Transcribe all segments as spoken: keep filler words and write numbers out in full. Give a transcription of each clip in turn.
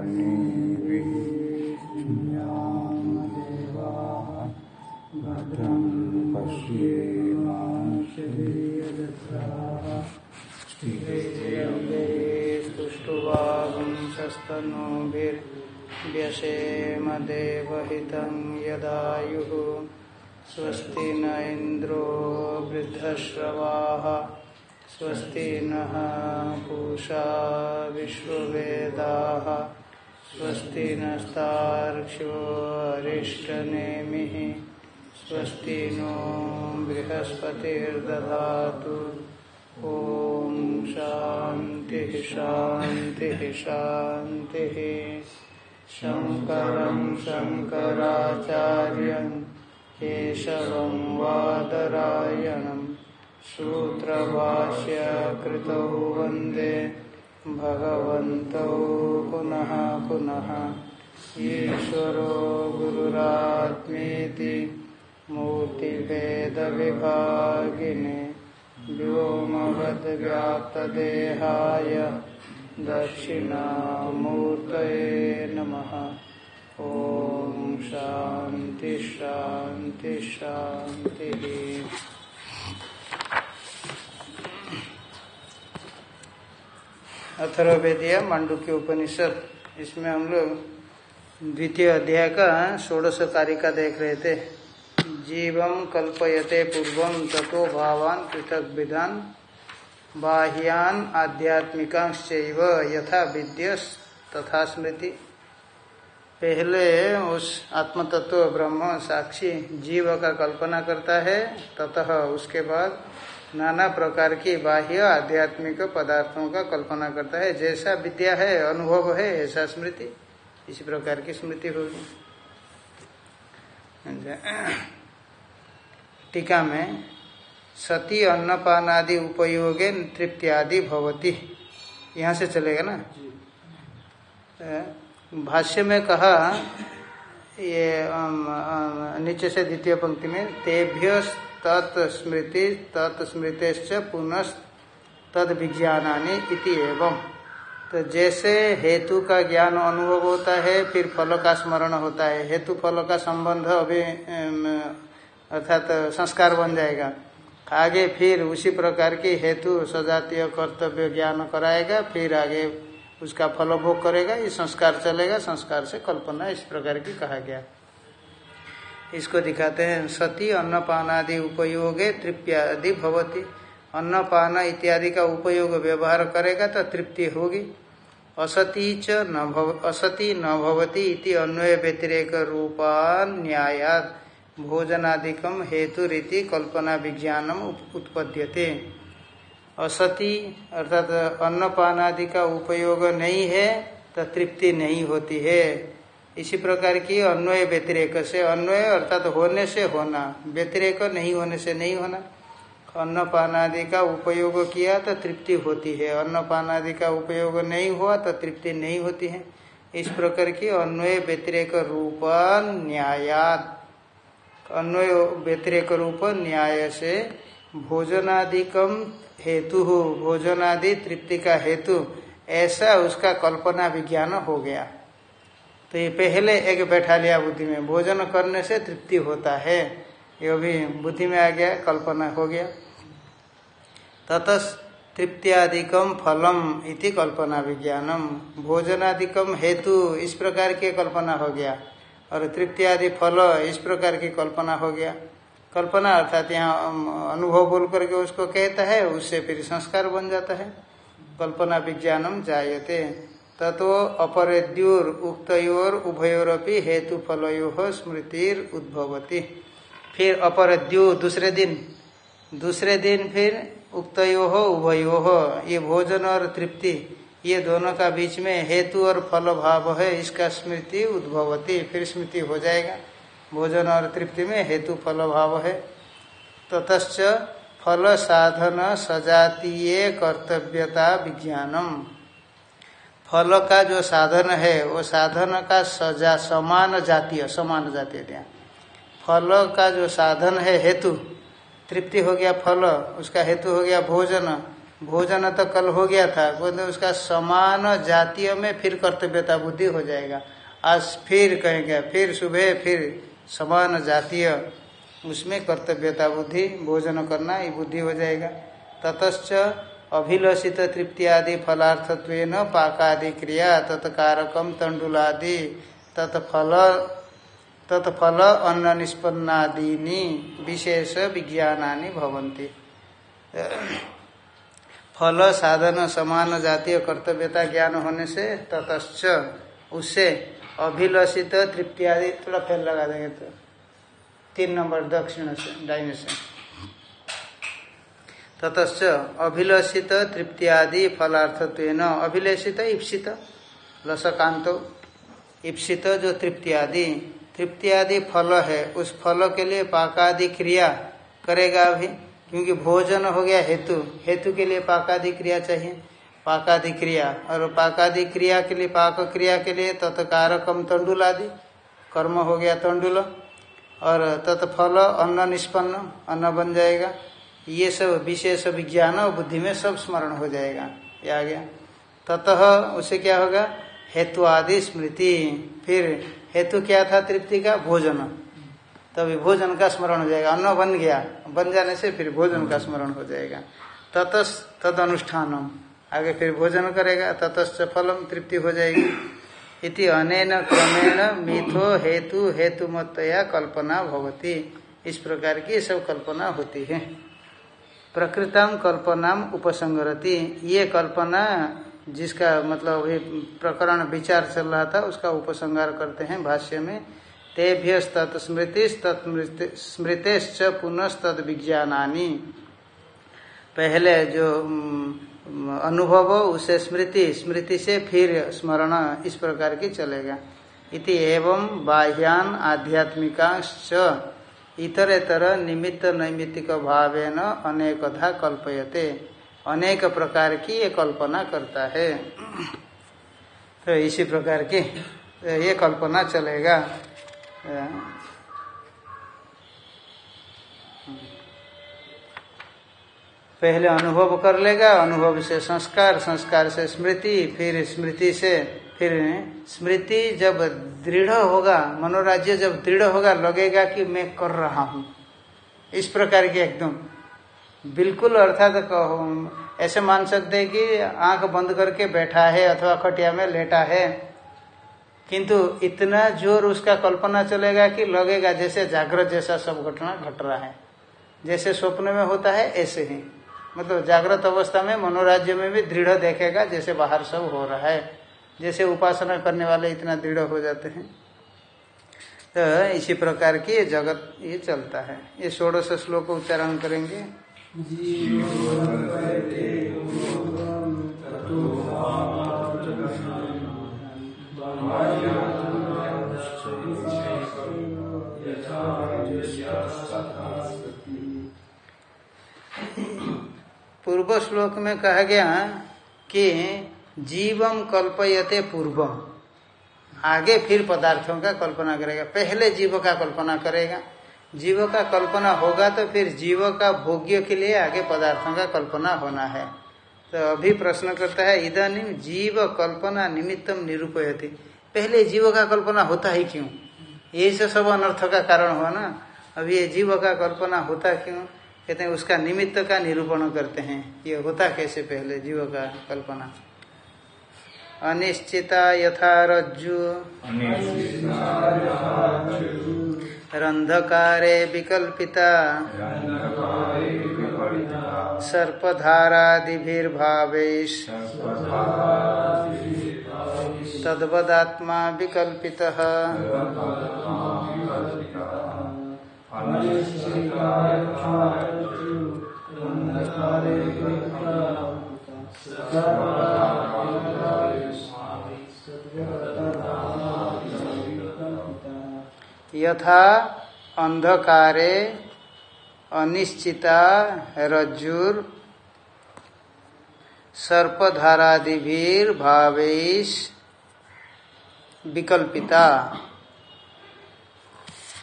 वृषभावृषभशोभिनीभिः न्यामदेवाः भद्रं पश्येमाशेयजत्राः स्तुष्टुवागुंसस्तनूभिर्व्यसेम देवहितं यदायुः स्वस्ति न इंद्रो वृद्धश्रवाः स्वस्ति नः पूषा विश्ववेदाः स्वस्ति नस्तार्क्ष्यो अरिष्टनेमिः स्वस्ति नो बृहस्पतिर्दधातु ओम शांति शांति शांति। शंकरं शंकराचार्यं केशवं वादरायणं सूत्रभाष्य कृतौ वन्दे भगवन्तौ पुनः पुनः। ईश्वरो गुरुरात्मेति मूर्तिभेदविभागिने व्योमवद्व्याप्तदेहाय दक्षिणामूर्तये नमः। ओम शांति शांति शांति। अथर्ववेदीय मांडुक्य उपनिषद, इसमें हम लोग द्वितीय अध्याय का षोडश कारिका देख रहे थे। जीवं कल्पयते पूर्वं ततो भावान् पृथक विदान बाह्यान आध्यात्मिकांश्चैव यथा विद्यस तथा स्मृति। पहले उस आत्म तत्व ब्रह्म साक्षी जीव का कल्पना करता है, ततः उसके बाद नाना प्रकार की बाह्य आध्यात्मिक पदार्थों का कल्पना करता है। जैसा विद्या है, अनुभव है, ऐसा स्मृति, इसी प्रकार की स्मृति होगी। टीका में सती अन्नपानादि उपयोगे तृप्त्यादि भवति, यहाँ से चलेगा ना। भाष्य में कहा, ये नीचे से द्वितीय पंक्ति में तेभ्य तत्स्मृति तत्स्मृतेश्च पुनः तद विज्ञानानि इति एवं। तो जैसे हेतु का ज्ञान अनुभव होता है, फिर फल का स्मरण होता है। हेतु फल का संबंध अभी अर्थात संस्कार बन जाएगा। आगे फिर उसी प्रकार की हेतु सजातीय कर्तव्य ज्ञान कराएगा, फिर आगे उसका फल भोग करेगा। ये संस्कार चलेगा, संस्कार से कल्पना, इस प्रकार की कहा गया। इसको दिखाते हैं। सती अन्नपानादि उपयोगे तृप्त्यादि भवति। अन्नपान इत्यादि का उपयोग व्यवहार करेगा तो तृप्ति होगी। असती च न भव असती न भवति इति अन्वय व्यतिरेक रूपान् न्यायात् भोजनादिकम हेतु रीति कल्पना विज्ञानम उत्पद्यते। असती अर्थात अन्नपानादि का उपयोग नहीं है तो तृप्ति नहीं होती है। इसी प्रकार की अन्वय व्यतिरेक से, अन्वय अर्थात होने से होना, व्यतिरेक नहीं होने से नहीं होना। अन्नपानादि का उपयोग किया तो तृप्ति होती है, अन्नपानादि का उपयोग नहीं हुआ तो तृप्ति नहीं होती है। इस प्रकार की अन्वय व्यतिरेक रूप न्यायात्, अन्वय व्यतिरेक रूप न्याय से भोजनादिकम हेतु, भोजनादि तृप्ति का हेतु, ऐसा उसका कल्पना विज्ञान हो गया। तो ये पहले एक बैठा लिया बुद्धि में, भोजन करने से तृप्ति होता है, ये भी बुद्धि में आ गया, कल्पना हो गया। ततः तृप्त्यादिकम फलम इति कल्पना विज्ञानम, भोजनादिकम हेतु, इस प्रकार की कल्पना हो गया। और तृप्त्यादि फल, इस प्रकार की कल्पना हो गया। कल्पना अर्थात यहाँ अनुभव बोल करके उसको कहता है, उससे फिर संस्कार बन जाता है। कल्पना विज्ञानम जायते ततो अपरेद्योर उक्तयोर उभयोरपि हेतु फलयो स्मृतिर उद्भवति। फिर अपरेद्यो दूसरे दिन, दूसरे दिन फिर उक्तयो उभयो, ये भोजन और तृप्ति, ये दोनों का बीच में हेतु और फल भाव है, इसका स्मृति उद्भवती, फिर स्मृति हो जाएगा। भोजन और तृप्ति में हेतु फल भाव है। ततश्च फल साधन सजातीय कर्तव्यता विज्ञानम, फल का जो साधन है वो साधन का सजा समान जातीय, समान जातीय, फल का जो साधन है हेतु, तृप्ति हो गया फल, उसका हेतु हो गया भोजन, भोजन तो कल हो गया था, बोले उसका समान जातीय में फिर कर्तव्यता बुद्धि हो जाएगा। आज फिर कहेंगे, फिर सुबह फिर समान जातीय, उसमें कर्तव्यता बुद्धि, भोजन करना ये बुद्धि हो जाएगा। ततश्च अभिलषित तृप्ति आदि फलार्थत्वेन पाकादि क्रिया तत्कारकम तंडुलादि तत्फल तत्फल अन्न निष्पन्नादीनि विशेष विज्ञानानि भवन्ति। फल साधन समान जातीय कर्तव्यता ज्ञान होने से ततश्च उससे अभिलषित तृप्ति आदि, थोड़ा फेल लगा देंगे तो तीन नंबर दक्षिण से दाहिने से, ततश्च अभिलषित तृप्ति आदि फलार्थत्वेन, अभिलषित इप्सित लसकांतो, इप्सित जो तृप्ति आदि, तृप्ति आदि फल है, उस फल के लिए पाकादि क्रिया करेगा अभी, क्योंकि भोजन हो गया हेतु, हेतु के लिए पाकादि क्रिया चाहिए, पाकादि क्रिया, और पाकादि क्रिया के लिए, पाक क्रिया के लिए तत्कारकम तंडुल आदि कर्म हो गया तंडुल, और तत्फल अन्न निष्पन्न, अन्न बन जाएगा। ये सब विशेष विज्ञान और बुद्धि में सब स्मरण हो जाएगा, ये आ गया। ततः उसे क्या होगा, हेतु आदि स्मृति, फिर हेतु क्या था तृप्ति का, भोजन, तभी भोजन का स्मरण हो जाएगा, अन्न बन गया, बन जाने से फिर भोजन का स्मरण हो जाएगा। ततस् तद अनुष्ठानम, आगे फिर भोजन करेगा, ततश्च फलम, तृप्ति हो जाएगी। इति अनेन क्रमेण मिथो हेतु हेतुमतया कल्पना भवति, इस प्रकार की सब कल्पना होती है। प्रकृतम कल्पनाम उपसंगरति, ये कल्पना जिसका मतलब अभी प्रकरण विचार चल रहा था उसका उपसंहार करते हैं भाष्य में। तेभ्यस तत् स्मृतिस् तत् स्मृतेश्च पुनस्तद विज्ञानानि, पहले जो अनुभव उसे स्मृति, स्मृति से फिर स्मरण, इस प्रकार की चलेगा। इति एवं बाह्यान आध्यात्मिकाश्च इतरेतर निमित्त नैमित्तिक भावेन अनेकधा कल्पयते, अनेक प्रकार की ये कल्पना करता है। तो इसी प्रकार की ये कल्पना चलेगा। पहले अनुभव कर लेगा, अनुभव से संस्कार, संस्कार से स्मृति, फिर स्मृति से फिर स्मृति जब दृढ़ होगा, मनोराज्य जब दृढ़ होगा, लगेगा कि मैं कर रहा हूं, इस प्रकार की एकदम बिल्कुल, अर्थात तो ऐसे मान सकते हैं कि आंख बंद करके बैठा है अथवा खटिया में लेटा है, किंतु इतना जोर उसका कल्पना चलेगा कि लगेगा जैसे जागृत जैसा सब घटना घट रहा है, जैसे स्वप्न में होता है ऐसे ही, मतलब जागृत अवस्था में मनोराज्य में भी दृढ़ देखेगा जैसे बाहर सब हो रहा है, जैसे उपासना करने वाले इतना दृढ़ हो जाते हैं। तो इसी प्रकार की ये जगत ये चलता है। ये षोडश श्लोक उच्चारण करेंगे। पूर्व श्लोक में कहा गया कि जीवम कल्पयते पूर्वम, आगे फिर पदार्थों का कल्पना करेगा, पहले जीव का कल्पना करेगा, जीव का कल्पना होगा तो फिर जीव का भोग्य के लिए आगे पदार्थों का कल्पना होना है। तो अभी प्रश्न करता है इदानीं जीव कल्पना निमित्तम निरूपयति, पहले जीव का कल्पना होता ही क्यों, यही से सब अनर्थ का कारण हुआ ना। अभी ये जीव का कल्पना होता क्यों, कहते हैं उसका निमित्त का निरूपण करते हैं, ये होता कैसे पहले जीव का कल्पना। अनिश्चिता यथा रज्जु रंधकारे विकल्पिता सर्पधारादिभिर्भावैः तद्वदात्मा विकल्पितः। यथा अंधकारे अनिश्चिता रज्जुर सर्पधारादिभिर भावैः विकल्पिता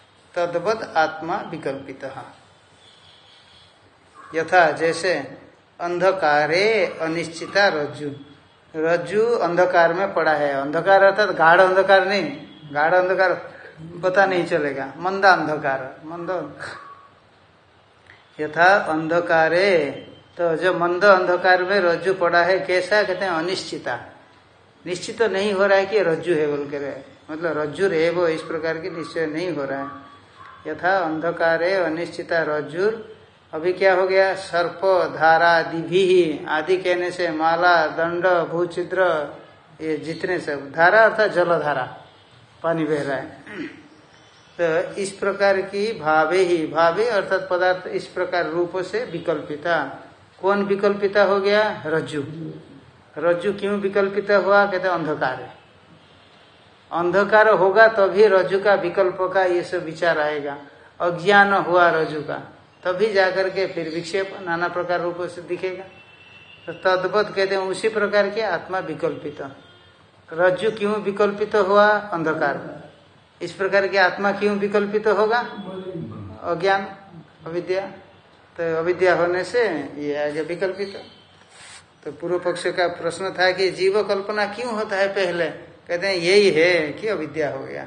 तद्वत् आत्मा विकल्पितः। यथा जैसे अंधकारे अनिश्चिता रज्जु, रज्जु अंधकार में पड़ा है। अंधकार अर्थात गाढ़ अंधकार नहीं, गाढ़ अंधकार पता नहीं चलेगा, मंदा अंधकार, मंद यथा अंधकारे। तो जो मंद अंधकार में रज्जु पड़ा है कैसा, कहते हैं अनिश्चिता, निश्चित तो नहीं हो रहा है कि रज्जु है बोल कर, मतलब रज्जु है वो इस प्रकार की निश्चय नहीं हो रहा है। यथा अंधकारे अनिश्चिता रज्जुर, अभी क्या हो गया, सर्प धारा दिभी आदि कहने से माला दंड भूचिद्र ये जितने सब, धारा अर्थात जलधारा पानी बह रहा है। तो इस प्रकार की भावे ही, भावे अर्थात पदार्थ इस प्रकार रूप से विकल्पिता। कौन विकल्पिता हो गया, रज्जु। रज्जु क्यों विकल्पिता हुआ, कहते हैं अंधकार है। अंधकार होगा तभी तो रज्जु का विकल्प का ये सब विचार आएगा। अज्ञान हुआ रज्जु का तभी जाकर के फिर विक्षेप नाना प्रकार रूपों से दिखेगा। तो तद्वत कहते हैं उसी प्रकार के आत्मा विकल्पित। रज्जु क्यों विकल्पित हुआ, अंधकार। इस प्रकार की आत्मा क्यों विकल्पित होगा, अज्ञान अविद्या। तो अविद्या होने से ये आ गया विकल्पित। तो पूर्व पक्ष का प्रश्न था कि जीव कल्पना क्यों होता है पहले, कहते हैं यही है कि अविद्या हो गया।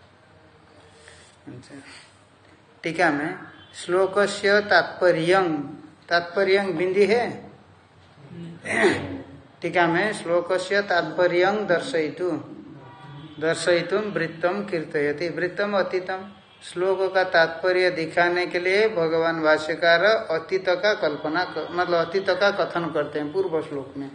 टीका में श्लोकस्य तात्पर्यं, तात्पर्यं बिंदी है टीका में, श्लोकस्य तात्पर्यं दर्शयितु, दर्शयितुम वृत्तम कीर्तयति। वृत्तम अतीतम, श्लोक का तात्पर्य दिखाने के लिए भगवान भाष्यकार अतीत का कल्पना, मतलब अतीत का कथन करते हैं पूर्व श्लोक में,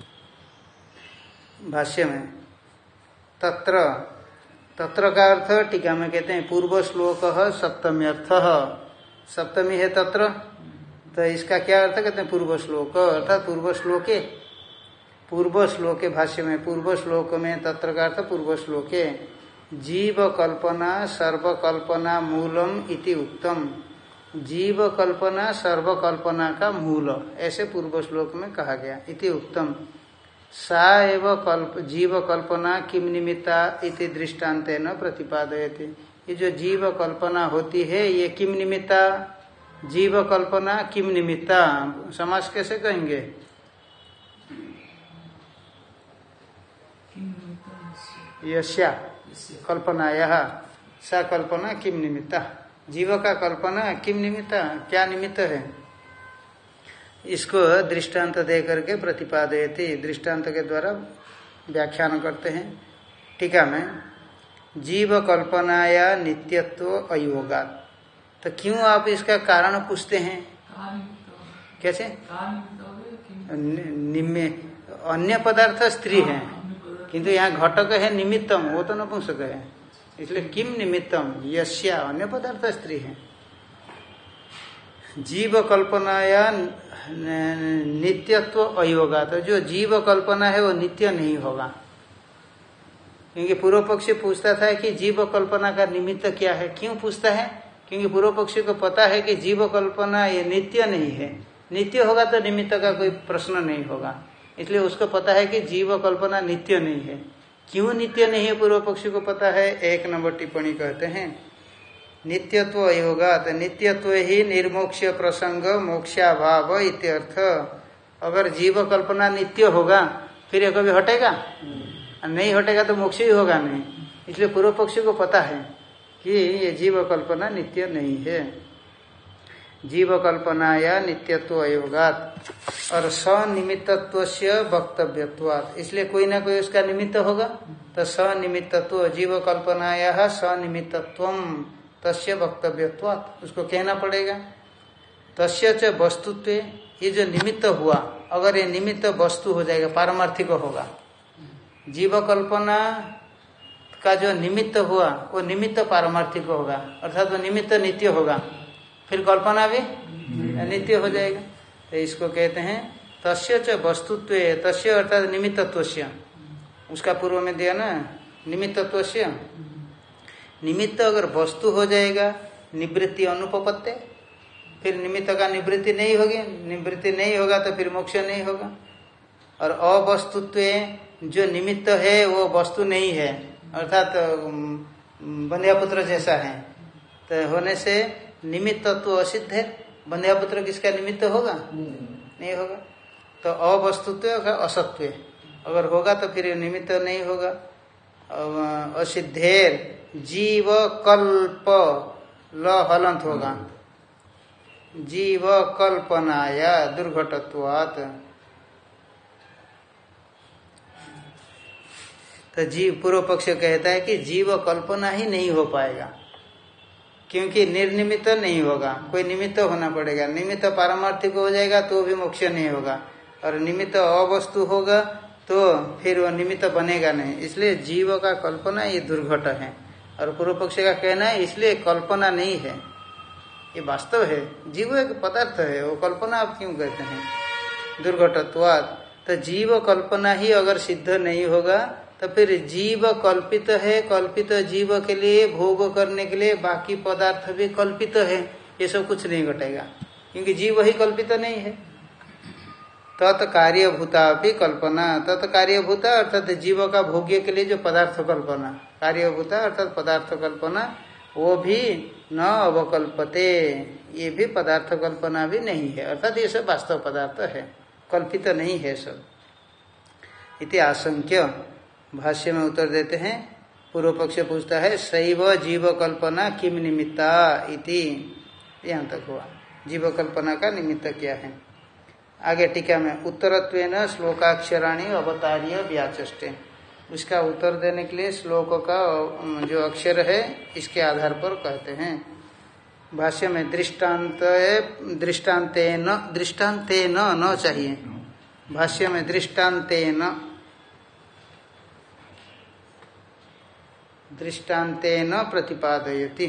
भाष्य में। तत्र, तत्र का अर्थ टीका में कहते हैं पूर्व श्लोक सप्तमी अर्थ, सप्तमी है तत्र। तो इसका क्या अर्थ, कहते हैं पूर्व श्लोक अर्थात पूर्व श्लोके, पूर्व श्लोके भाष्य में पूर्व श्लोक में तत्र का अर्थ पूर्व श्लोके। जीव कल्पना सर्व कल्पना मूलम इति उत्तम, जीव कल्पना सर्व कल्पना का मूल, ऐसे पूर्व श्लोक में कहा गया। इति उत्तम, सा एव कल्प जीव कल्पना किम निमित्ता इति दृष्टान्तेन प्रतिपादयति। ये जो जीव कल्पना होती है ये किम निमित्ता, जीव कल्पना किम निमित्ता, समास कैसे कहेंगे, यस्या कल्पना, यह सा कल्पना किम निमित्ता, जीव का कल्पना किम निमित्ता, क्या निमित्त है, इसको दृष्टांत दे करके प्रतिपादयति, दृष्टांत के द्वारा व्याख्यान करते हैं। टीका में जीव कल्पनाया नित्यत्व अयोगात, तो क्यों आप इसका कारण पूछते हैं, कैसे, निम्न अन्य पदार्थ स्त्री है किंतु यहाँ घटक है निमित्तम, वो तो नपुंसक है, इसलिए किम निमित्तम, यस्या अन्य पदार्थ स्त्री है। जीव कल्पनाया नित्यत्व अयोगा, तो जो जीव कल्पना है वो नित्य नहीं होगा, क्योंकि पूर्व पक्षी पूछता था कि जीव कल्पना का निमित्त क्या है। क्यों पूछता है, क्योंकि पूर्व पक्षी को पता है कि जीव कल्पना ये नित्य नहीं है, नित्य होगा तो निमित्त का कोई प्रश्न नहीं होगा, इसलिए उसको पता है कि जीव कल्पना नित्य नहीं है। क्यों नित्य नहीं है पूर्व पक्षी को पता है, एक नंबर टिप्पणी कहते हैं नित्यत्व अयोगात, नित्यत्व ही निर्मोक्ष प्रसंग मोक्षाभाव इत्यर्थ। अगर जीव कल्पना नित्य होगा फिर ये कभी हटेगा नहीं, हटेगा तो मोक्ष ही होगा नहीं, इसलिए पूर्व पक्षी को पता है कि ये जीव कल्पना नित्य नहीं है। जीव कल्पना या नित्यत्व अयोगात और सनिमित्तत्व से वक्तव्यत्वात्, इसलिए कोई ना कोई उसका निमित्त होगा, तो सनिमित्तत्व जीव कल्पना या सनिमित्तत्वम तस्य वक्तव्यत्वात्, उसको कहना पड़ेगा। तस्य च वस्तुत्व, ये जो निमित्त हुआ अगर ये निमित्त वस्तु हो जाएगा पारमार्थिक होगा, जीव कल्पना का जो निमित्त हुआ वो निमित्त पारमार्थिक होगा, अर्थात वो निमित्त नित्य होगा, फिर कल्पना भी नित्य हो जाएगा। तो इसको कहते हैं तस्य च वस्तुत्व, तस्य अर्थात निमित्तत्वस्य, उसका पूर्व में दिया ना निमित्तत्वस्य, निमित्त अगर वस्तु हो जाएगा निवृत्ति अनुपपत्ति, फिर निमित्त का निवृत्ति नहीं होगी, निवृत्ति नहीं होगा तो फिर मोक्ष नहीं होगा। और अवस्तुत्व, जो निमित्त है वो वस्तु नहीं है, अर्थात बंध्यापुत्र जैसा है, तो होने से निमित्तत्व असिद्ध है। बंध्यापुत्र किसका निमित्त होगा, नहीं होगा। तो अवस्तुत्व का असत्व अगर होगा तो फिर निमित्त नहीं होगा। असिद्धेर जीव कल्प ल हलंत होगा, जीव कल्पनाया दुर्घटत्वात्। तो जीव पूर्व पक्ष कहता है कि जीव कल्पना ही नहीं हो पाएगा, क्योंकि निर्निमित्त नहीं होगा, कोई निमित्त होना पड़ेगा। निमित्त पारमार्थिक हो जाएगा तो भी मोक्ष नहीं होगा, और निमित्त अवस्तु होगा तो फिर वो निमित्त बनेगा नहीं। इसलिए जीव का कल्पना ये दुर्घट है। और पूर्व पक्ष का कहना है इसलिए कल्पना नहीं है, ये वास्तव है। जीव एक पदार्थ है, वो कल्पना आप क्यों कहते हैं? दुर्घटत्वात्। तो जीव कल्पना ही अगर सिद्ध नहीं होगा तो फिर जीव कल्पित है, कल्पित जीव के लिए भोग करने के लिए बाकी पदार्थ भी कल्पित है, ये सब कुछ नहीं घटेगा, क्योंकि जीव ही कल्पित नहीं है। तत्कार्यभूता भी कल्पना, तत्कार्यभूता अर्थात जीव का भोग्य के लिए जो पदार्थ कल्पना, कार्यभूता अर्थात पदार्थ कल्पना, वो भी न अवकल्पते, ये भी पदार्थ कल्पना भी नहीं है, अर्थात ये सब वास्तव पदार्थ है, कल्पित नहीं है सब। इति आशंक्य भाष्य में उत्तर देते हैं। पूर्व पक्ष पूछता है शैव जीव कल्पना किम निमित्ता इति, यहाँ तक हुआ। जीव कल्पना का निमित्त क्या है? आगे टीका में उत्तरत्वेन श्लोकाक्षराणि अवतार्य व्याचष्टे, उसका उत्तर देने के लिए श्लोक का जो अक्षर है इसके आधार पर कहते हैं। भाष्य में दृष्टांत दृष्टांतेन, दृष्टांतेन न चाहिए, भाष्य में दृष्टांतेन, दृष्टांतेन प्रतिपादयति,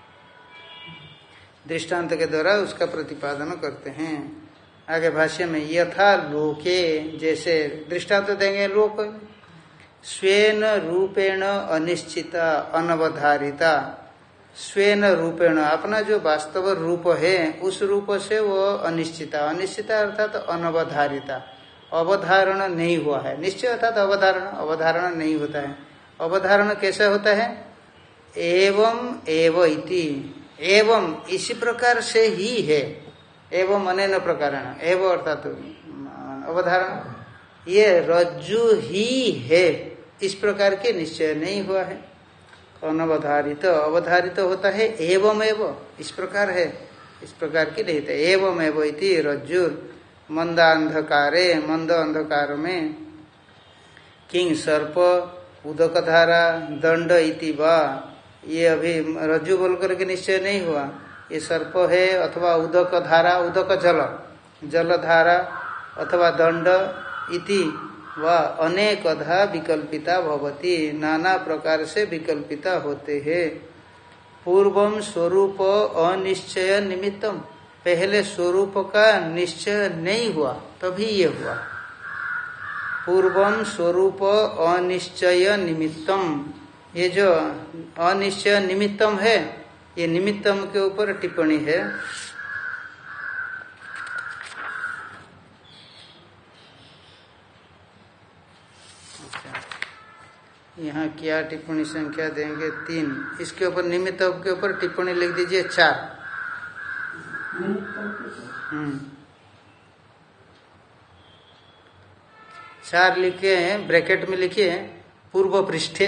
दृष्टांत के द्वारा उसका प्रतिपादन करते हैं। आगे भाष्य में यथा लोके, जैसे दृष्टांत देंगे लोक, स्वेन रूपेण अनिश्चिता अनवधारिता, स्वेन रूपेण अपना जो वास्तव रूप है उस रूप से वो अनिश्चिता, अनिश्चिता अर्थात अनवधारिता, अवधारण नहीं हुआ है। निश्चय अर्थात अवधारण, अवधारण नहीं होता है। अवधारण कैसा होता है? एवं एव इति, एवं इसी प्रकार से ही है, एवं अनेन प्रकारेण, एवं अर्थात अवधारण, ये रज्जु ही है, इस प्रकार के निश्चय नहीं हुआ है। अनवधारित, अवधारित होता है एवं एवं, इस प्रकार है, इस प्रकार की नहीं थे। एवं एवं इति रज्जुर मंदांधकारे, मंद अंधकार में, किंग सर्प उदक धारा दंड इति वा, ये अभी रज्जु बोल करके निश्चय नहीं हुआ, ये सर्प है अथवा उदक धारा, उदक जल, जल धारा अथवा दंड इति वा अनेकधा विकल्पिता भवति, नाना प्रकार से विकल्पिता होते हैं। पूर्वम स्वरूप अनिश्चय निमित्तम, पहले स्वरूप का निश्चय नहीं हुआ तभी ये हुआ। पूर्वम स्वरूप अनिश्चय निमित्तम, ये जो अनिश्चय निमित्तम है, ये निमित्तम के ऊपर टिप्पणी है। यहाँ क्या टिप्पणी संख्या देंगे? तीन। इसके ऊपर निमित्तम के ऊपर टिप्पणी लिख दीजिए चार। हम्म चार लिखे हैं, ब्रैकेट में लिखिए पूर्व पृष्ठे,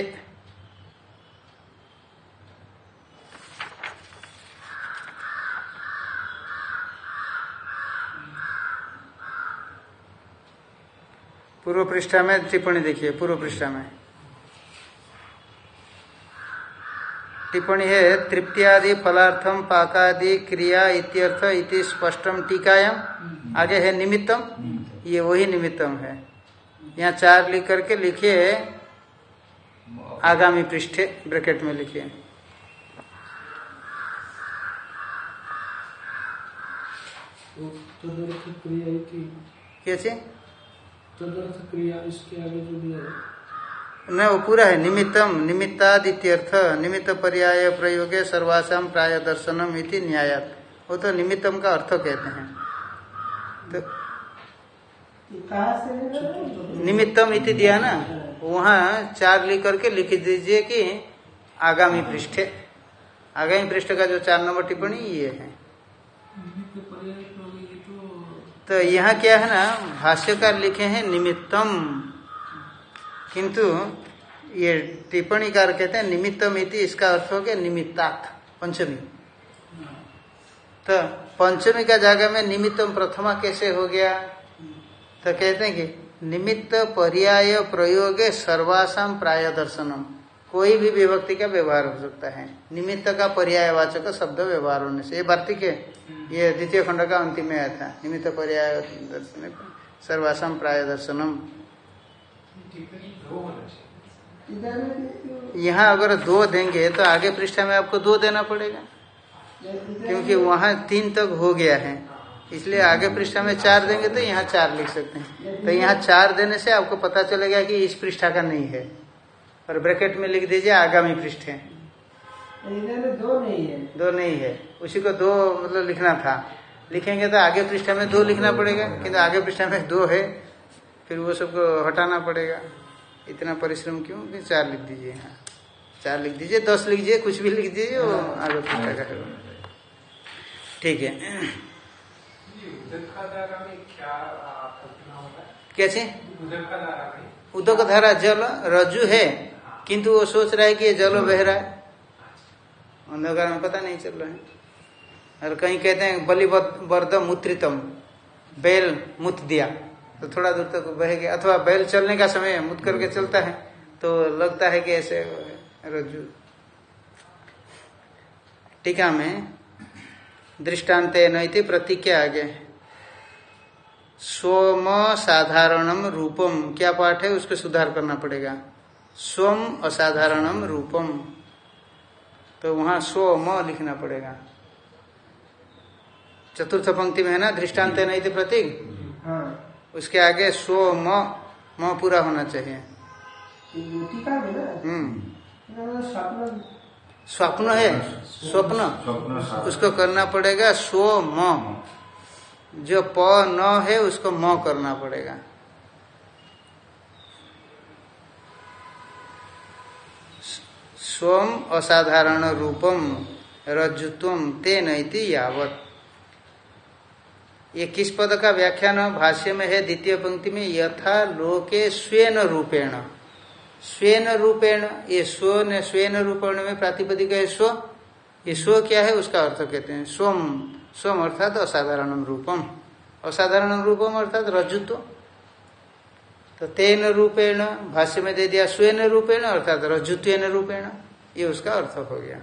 पूर्व पृष्ठा में टिप्पणी देखिए। पूर्व पृष्ठा में टिप्पणी है तृप्त्यादि फलार्थम पाकादि क्रिया इत्यर्थ इति स्पष्टम टीकायाम। आगे है निमित्तम, ये वही निमित्तम है। यहाँ चार लिख करके लिखिए आगामी पृष्ठे, ब्रैकेट में लिखिए। कैसे क्रिया इसके आगे जो दिया है न, वो पूरा है निमित्तम, निमित्तादित्यर्थ, निमित्त पर्याय प्रयोगे सर्वासाम प्राय दर्शनम इति न्यायात, वो तो निमित्तम का अर्थ कहते हैं। तो निमित्तम इति दिया ना, वहाँ चार लिख करके लिख दीजिए कि आगामी पृष्ठ, आगामी पृष्ठ का जो चार नंबर टिप्पणी ये है। तो यहाँ क्या है ना, भाष्यकार लिखे हैं निमित्तम, किंतु ये टिप्पणीकार कहते हैं निमित्तम इति, इसका अर्थ हो गया निमित्तात् पंचमी। तो पंचमी का जगह में निमित्तम प्रथमा कैसे हो गया? तो कहते हैं कि निमित्त पर्याय प्रयोगे सर्वासाम प्राय दर्शनम, कोई भी विभक्ति का व्यवहार हो सकता है निमित्त का पर्यायवाचक शब्द व्यवहार होने से। ये वार्तिक है, ये द्वितीय खंड का अंतिम में आया था, निमित्त पर्याय दर्शन सर्वासाम प्राय दर्शनम। यहाँ अगर दो देंगे तो आगे पृष्ठा में आपको दो देना पड़ेगा, क्योंकि वहाँ तीन तक हो गया है, इसलिए आगे पृष्ठा में चार देंगे तो यहाँ चार लिख सकते हैं। तो यहाँ चार देने से आपको पता चलेगा कि इस पृष्ठा का नहीं है, और ब्रैकेट में लिख दीजिए आगामी पृष्ठ है। दो नहीं है, दो नहीं है, उसी को दो मतलब लिखना था, लिखेंगे तो आगे पृष्ठा में दो लिखना पड़ेगा, किंतु आगे पृष्ठा में दो है, फिर वो सबको हटाना पड़ेगा। इतना परिश्रम क्यों? फिर चार लिख दीजिए, यहाँ चार लिख दीजिए, दस लिख दीजिए, कुछ भी लिख दीजिए, वो आगे पृष्ठा का है। ठीक है, कैसे उदक धारा जल रज्जु है, किंतु वो सोच रहा है कि ये जल बह रहा है, अंधकार में पता नहीं चल रहा है। और कहीं कहते हैं बलि वर्द मूत्रितम, बैल मुत दिया तो थोड़ा दूर तक बह गया, अथवा बैल चलने का समय मुत करके चलता है तो लगता है कि ऐसे रज्जु। टीका में दृष्टान्ते नैति प्रतिज्ञा आगे स्वम साधारणम रूपम, क्या पाठ है उसको सुधार करना पड़ेगा, स्वम असाधारणम रूपम, तो वहां स्वम लिखना पड़ेगा। चतुर्थ पंक्ति में है ना दृष्टान्ते नैति प्रतीक, हाँ। उसके आगे स्वम म पूरा होना चाहिए। हम्म स्वप्न है, स्वप्न, उसको करना पड़ेगा स्व म, जो प न है उसको म करना पड़ेगा। स्वम असाधारण रूपम रज्जुत्वम ते नैति यावत। ये किस पद का व्याख्यान भाष्य में है? द्वितीय पंक्ति में यथा लोके स्वेन रूपेण, स्वेन रूपेण, ये स्व ने स्वेन रूपेण में प्रातिपदिक है स्व, ये स्व क्या है उसका अर्थ कहते हैं स्वम, स्वम अर्थात असाधारण रूपम, असाधारण रूपम अर्थात रज्जुत्व। तो तेन रूपेण भाष्य में दे दिया स्वेन रूपेण अर्थात रज्जुत्वेन रूपेण, ये उसका अर्थ हो गया।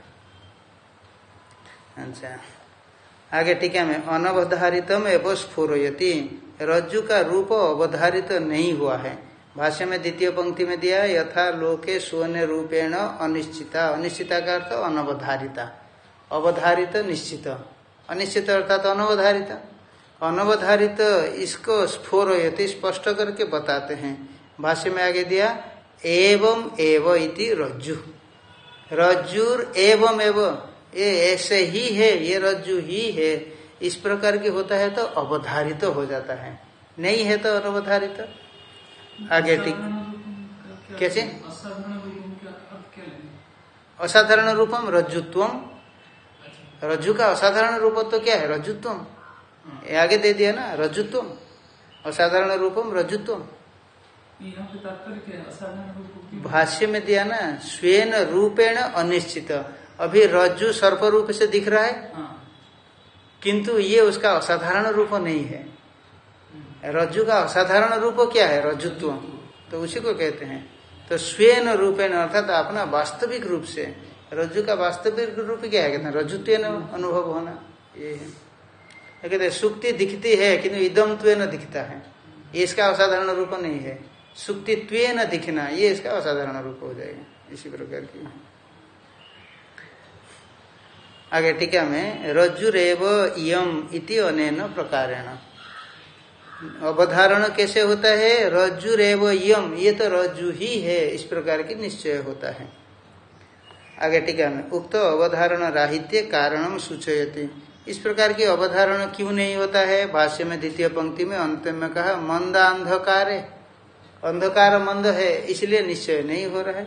अच्छा आगे टीका में अनवधारितम एवं स्फुरयति, रज्जु का रूप अवधारित नहीं हुआ है। भाष्य में द्वितीय पंक्ति में दिया यथा लोके स्वर्ण रूपेण अनिश्चिता, अनिश्चिता का अर्थ अनवधारिता, अवधारित निश्चित, अनिश्चित अर्थात अनवधारित, अनवधारित इसको स्फुरयति स्पष्ट करके बताते हैं। भाष्य में आगे दिया एवं एव इति रज्जु, रज्जुर एवं एवं, ये ऐसे ही है, ये रज्जु ही है, इस प्रकार की होता है तो अवधारित तो हो जाता है, नहीं है तो अनवधारित। आगे ठीक कैसे असाधारण रूपम रज्जुत्वम, रज्जु का असाधारण रूप तो क्या है? रज्जुत्वम, ये आगे दे दिया ना रज्जुत्वम, असाधारण रूपम रज्जुत्वम। भाष्य में दिया ना स्वेन रूपेण अनिश्चित, अभी रज्जु सर्प रूप से दिख रहा है, किंतु ये उसका असाधारण रूप नहीं है। रज्जु का असाधारण रूप क्या है? रज्जुत्व, तो उसी को कहते हैं। तो स्वेन रूपेण अर्थात अपना वास्तविक रूप से, रज्जु का वास्तविक रूप क्या है? कहते हैं रज्जुत्वेन अनुभव होना, ये है। कहते हैं सुक्ति दिखती है किंतु इदमत्वेन दिखता है, ये इसका असाधारण रूप नहीं है। सुक्तित्वेन दिखना, ये इसका असाधारण रूप हो जाएगा, इसी प्रकार की। आगे टीका में रज्जुरेव इयम इति अनेन प्रकारेण, अवधारण कैसे होता है? रज्जुरेव इयम, ये तो रज्जु ही है, इस प्रकार की निश्चय होता है। आगे टीका में उक्त अवधारण राहित्य कारणम सूचयति, इस प्रकार की अवधारण क्यों नहीं होता है? भाष्य में द्वितीय पंक्ति में अंत में कहा मंदा अंधकार, अंधकार मंद है इसलिए निश्चय नहीं हो रहा है।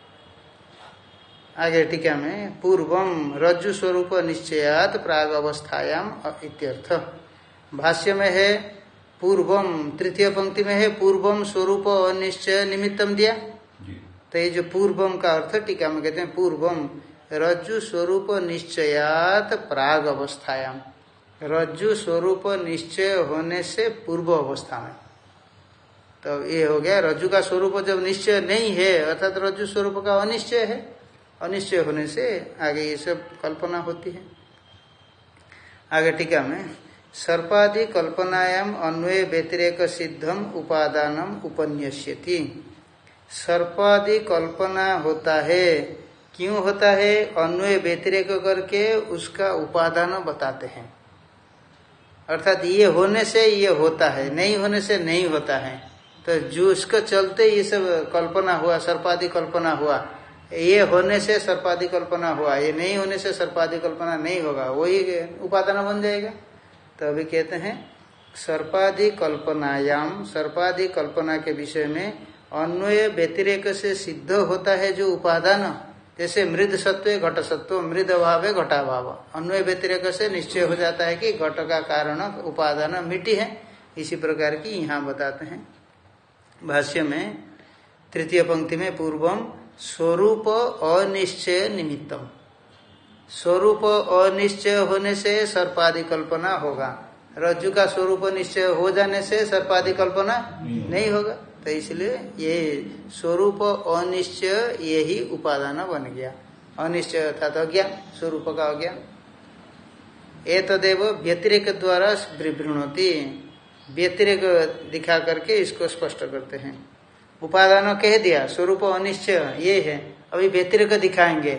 आगे टीका में पूर्वम रज्जु स्वरूप निश्चयात प्राग अवस्थायाम इत्यर्थ, भाष्य में है पूर्वम तृतीय पंक्ति में है पूर्वम स्वरूप अनिश्चय निमित्तम दिया। तो ये जो पूर्वम का अर्थ टीका में कहते हैं पूर्वम रज्जु स्वरूप निश्चयात प्राग अवस्थायाम, रज्जु स्वरूप निश्चय होने से पूर्व अवस्था में। तो ये हो गया रज्जु का स्वरूप जब निश्चय नहीं है अर्थात रज्जु स्वरूप का अनिश्चय है, अनिश्चय होने से आगे ये सब कल्पना होती है। आगे टीका में सर्पादि कल्पनायाम अन्वय व्यतिरेक सिद्धम उपादानम उपन्यस्यति। सर्पादि कल्पना होता है, क्यों होता है? अन्वय व्यतिरेक करके उसका उपादान बताते हैं, अर्थात ये होने से ये होता है, नहीं होने से नहीं होता है। तो जो उसको चलते ये सब कल्पना हुआ, सर्पादि कल्पना हुआ, ये होने से सर्पादि कल्पना हुआ, ये नहीं होने से सर्पादि कल्पना नहीं होगा, वही उपादान बन जाएगा। तो अभी कहते हैं सर्पादि कल्पनायाम, सर्पादि कल्पना के विषय में अन्वय व्यतिरेक से सिद्ध होता है जो उपादान, जैसे मृद सत्व घट सत्व, मृद अभाव घटाभाव, अन्वय व्यतिरेक से निश्चय हो जाता है कि घट का कारण उपादान मिट्टी है। इसी प्रकार की यहाँ बताते हैं भाष्य में तृतीय पंक्ति में पूर्वम स्वरूप अनिश्चय निमित्तम, स्वरूप अनिश्चय होने से सर्पादि कल्पना होगा, रज्जु का स्वरूप निश्चय हो जाने से सर्पादि कल्पना नहीं होगा। तो इसलिए ये स्वरूप अनिश्चय यही उपादान बन गया, अनिश्चय अर्थात अज्ञान, स्वरूप का अज्ञान। एतदेव व्यतिरेक द्वारा विवृणोति, व्यतिरेक दिखा करके इसको स्पष्ट करते हैं। उपादान कह दिया, स्वरूप अनिश्चय ये है, अभी व्यतिरेक दिखाएंगे।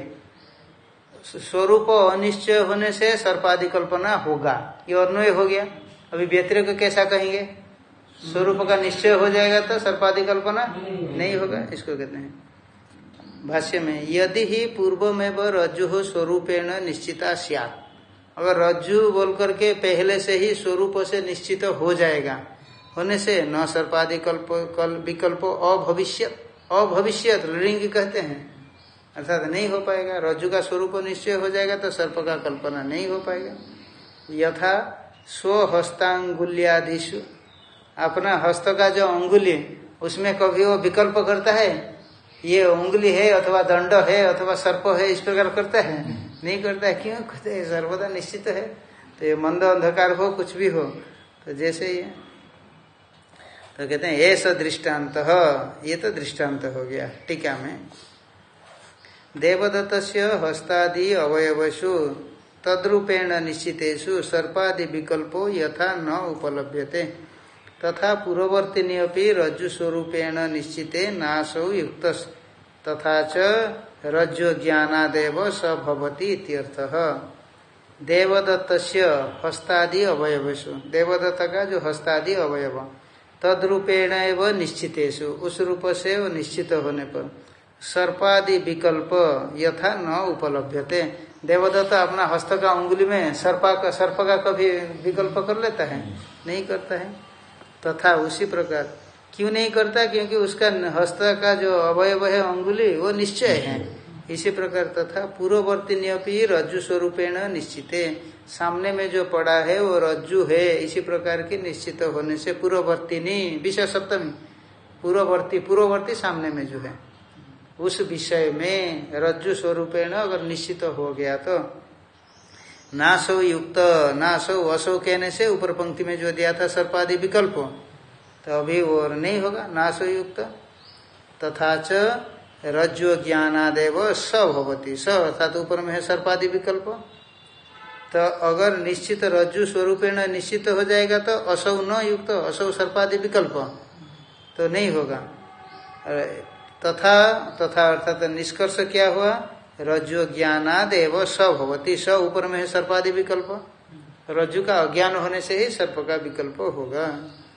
स्वरूप अनिश्चय होने से सर्पादि कल्पना होगा, ये अन्वय हो गया। अभी व्यतिरेक कैसा कहेंगे? स्वरूप का निश्चय हो जाएगा तो सर्पादि कल्पना नहीं होगा, इसको कहते हैं भाष्य में यदि ही पूर्वमेव रज्जु स्वरूपेण निश्चिता स्यात्, अगर रज्जु बोल करके पहले से ही स्वरूप से निश्चित हो जाएगा, होने से न सर्पादि कल्प कल विकल्प अभविष्यत, अभविष्यत लिंग कहते हैं, अर्थात नहीं हो पाएगा। रज्जु का स्वरूप निश्चय हो जाएगा तो सर्प का कल्पना नहीं हो पाएगा। यथा स्वहस्तांगुल्यादिषु, अपना हस्त का जो अंगुली उसमें कभी वो विकल्प करता है, ये उंगली है अथवा दंड है अथवा सर्प है, इस प्रकार करता है? नहीं करता है। क्यों? कहते हैं सर्वदा निश्चित है। तो ये मंद अंधकार हो कुछ भी हो, तो जैसे ये तो कहते हैं ऐसा दृष्टांत, ये तो दृष्टांत हो गया। टीका में देवदत्तस्य हस्तादि अवयवसु तद्रूपेण निश्चितेषु सर्पादि विकल्पो यथा न उपलभ्यते तथा पूर्ववर्तिनी अपि रज्जु स्वरूपेण निश्चिते नासौ युक्त तथा च रज्जु ज्ञानादेव स भवति इत्यर्थः। देवदत्तस्य हस्तादि अवयवसु, देवदत्त का जो हस्तादि अवयव तद्रूपेण एव निश्चितेषु, उस रूप से वो निश्चित होने पर सर्पादि विकल्प यथा न उपलभ्यते। देवदत्त अपना हस्त का उंगली में सर्पा का सर्प का कभी विकल्प कर लेता है? नहीं करता है। तथा उसी प्रकार क्यों नहीं करता? क्योंकि उसका हस्त का जो अवयव है अंगुली वो निश्चय है। इसी प्रकार तथा पूर्ववर्तिनी अपि रज्जु स्वरूपेण निश्चिते, सामने में जो पड़ा है वो रज्जु है, इसी प्रकार की निश्चित होने से पूर्ववर्तिनी विषय सप्तमी, पूर्ववर्ती पूर्ववर्ती सामने में जो है उस विषय में रज्जु स्वरूपेण अगर निश्चित हो गया तो नासो युक्त, नासो असो कहने से ऊपर पंक्ति में जो दिया था सर्पादि विकल्प, तो अभी वो नहीं होगा नासो युक्त। तथा च रज्जु ज्ञानादेव स भवति, स अर्थात ऊपर में है सर्पादि विकल्प। तो अगर निश्चित रज्जु स्वरूपेण निश्चित हो जाएगा तो असौ न युक्त, असौ सर्पादि विकल्प तो नहीं होगा। तथा तथा अर्थात निष्कर्ष क्या हुआ? रज्जु ज्ञानादेव स भवति, स ऊपर में है सर्पादि विकल्प, रज्जु का अज्ञान होने से ही सर्प का विकल्प होगा।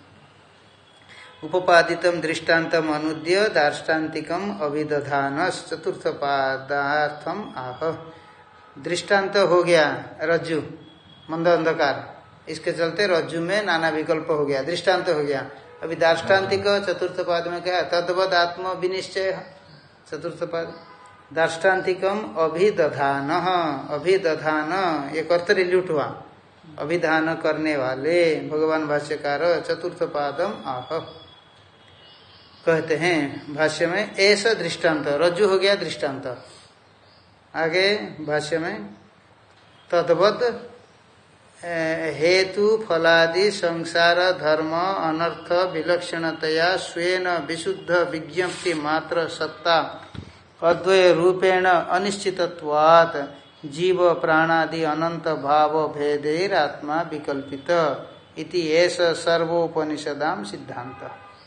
उपपादितम दृष्टान्तम अनुद्य दार्ष्टान्तिकम अभिदधान चतुर्थ पादार्थम आह। दृष्टांत हो गया रज्जु मंद अंधकार, इसके चलते रज्जु में नाना विकल्प हो गया, दृष्टांत हो गया। अभी दार्ष्टान्तिक चतुर्थ पाद में क्या? तद्वद आत्म विनिश्चय, चतुर्थ पाद दार्ष्टान्तिकम अभिदधान, अभिदधान ये कर्तरी लुट हुआ, अभिधान करने वाले भगवान भाष्यकार चतुर्थ पादम आह कहते हैं भाष्य में ऐसा दृष्टांत, रज्जु हो गया दृष्टांत। आगे भाष्य में तद्वत हेतु फलादि संसार धर्म अनर्थ विलक्षणतया स्वेन विशुद्ध विज्ञप्ति मात्र सत्ता अद्वय रूपेण अनिश्चितत्वात् जीव प्राणादि अनंत भाव भेदेर आत्मा विकल्पित इति एष सर्वोपनिषदाम सिद्धांत।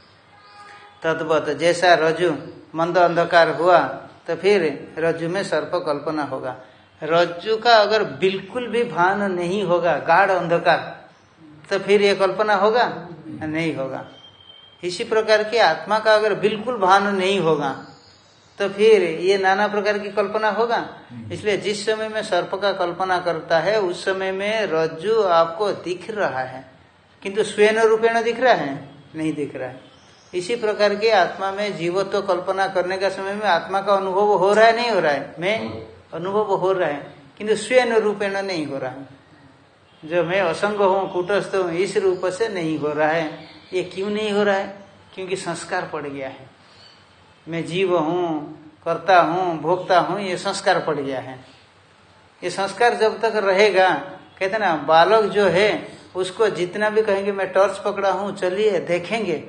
तद्वत जैसा रज्जु मंद अंधकार हुआ तो फिर रज्जु में सर्प कल्पना होगा। रज्जु का अगर बिल्कुल भी भान नहीं होगा, गाढ़ अंधकार, तो फिर ये कल्पना होगा नहीं होगा। इसी प्रकार की आत्मा का अगर बिल्कुल भान नहीं होगा तो फिर ये नाना प्रकार की कल्पना होगा। इसलिए जिस समय में सर्प का कल्पना करता है उस समय में रज्जु आपको दिख रहा है, किंतु स्वयं रूपेण दिख रहा है नहीं दिख रहा है। इसी प्रकार के आत्मा में जीवत्व कल्पना करने का समय में आत्मा का अनुभव हो रहा है नहीं हो रहा है, मैं अनुभव हो रहा है किंतु स्वयं रूपेण नहीं हो रहा है। जो मैं असंग हूँ कूटस्थ हूँ इस रूप से नहीं हो रहा है। ये क्यों नहीं हो रहा है? क्योंकि संस्कार पड़ गया है। मैं जीव हूँ, करता हूँ, भोगता हूँ, ये संस्कार पड़ गया है। ये संस्कार जब तक रहेगा, कहते ना बालक जो है उसको जितना भी कहेंगे मैं टॉर्च पकड़ा हूँ चलिए देखेंगे,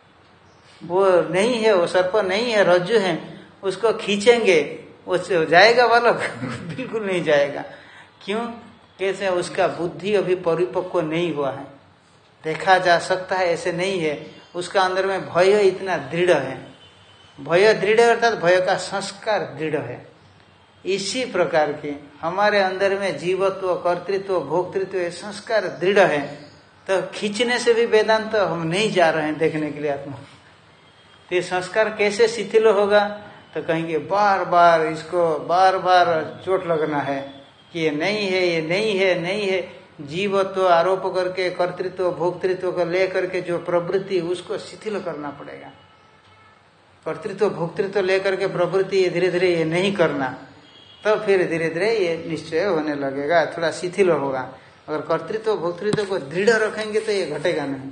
वो नहीं है, वो सर्प नहीं है, रज्जु है, उसको खींचेंगे वो जाएगा बालक? बिल्कुल नहीं जाएगा। क्यों? कैसे? उसका बुद्धि अभी परिपक्व नहीं हुआ है, देखा जा सकता है ऐसे नहीं है। उसका अंदर में भय इतना दृढ़ है, भय दृढ़ अर्थात भय का संस्कार दृढ़ है। इसी प्रकार के हमारे अंदर में जीवत्व, कर्तृत्व, भोक्तृत्व ये संस्कार दृढ़ है, तो खींचने से भी वेदांत तो हम नहीं जा रहे हैं देखने के लिए आत्मा। तो ये संस्कार कैसे शिथिल होगा? तो कहेंगे बार बार इसको बार बार चोट लगना है कि ये नहीं है, ये नहीं है, नहीं है। जीवत्व आरोप करके कर्तृत्व भोक्तृत्व को लेकर के जो प्रवृत्ति उसको शिथिल करना पड़ेगा। कर्तृत्व भोक्तृत्व लेकर के प्रवृत्ति धीरे धीरे ये नहीं करना, तो फिर धीरे धीरे ये निश्चय होने लगेगा, थोड़ा शिथिल होगा। अगर कर्तृत्व भोक्तृत्व को दृढ़ रखेंगे तो ये घटेगा नहीं।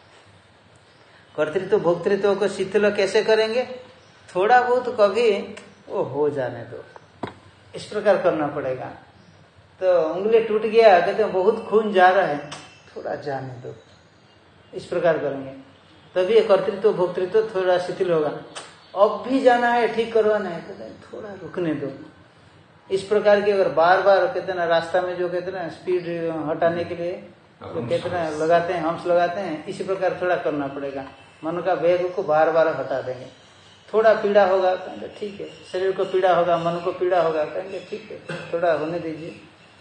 कर्तृत्व भोक्तृत्व को शिथिल कैसे करेंगे? थोड़ा बहुत कभी वो हो जाने दो, इस प्रकार करना पड़ेगा। तो उंगली टूट गया, कहते हैं बहुत खून जा रहा है, थोड़ा जाने दो, इस प्रकार करेंगे तभी तो कर्तृत्व भोक्तृत्व थोड़ा शिथिल होगा। अब भी जाना है, ठीक करवाना है, कहते हैं थोड़ा रुकने दो। इस प्रकार की अगर बार बार कहते ना रास्ता में जो कहते ना स्पीड हटाने के लिए तो कहते ना लगाते हैं, हम्स लगाते हैं, इसी प्रकार थोड़ा करना पड़ेगा। मन का वेग को बार बार हटा देंगे। थोड़ा पीड़ा होगा कहेंगे ठीक है, शरीर को पीड़ा होगा, मन को पीड़ा होगा, कहेंगे ठीक है, थोड़ा होने दीजिए,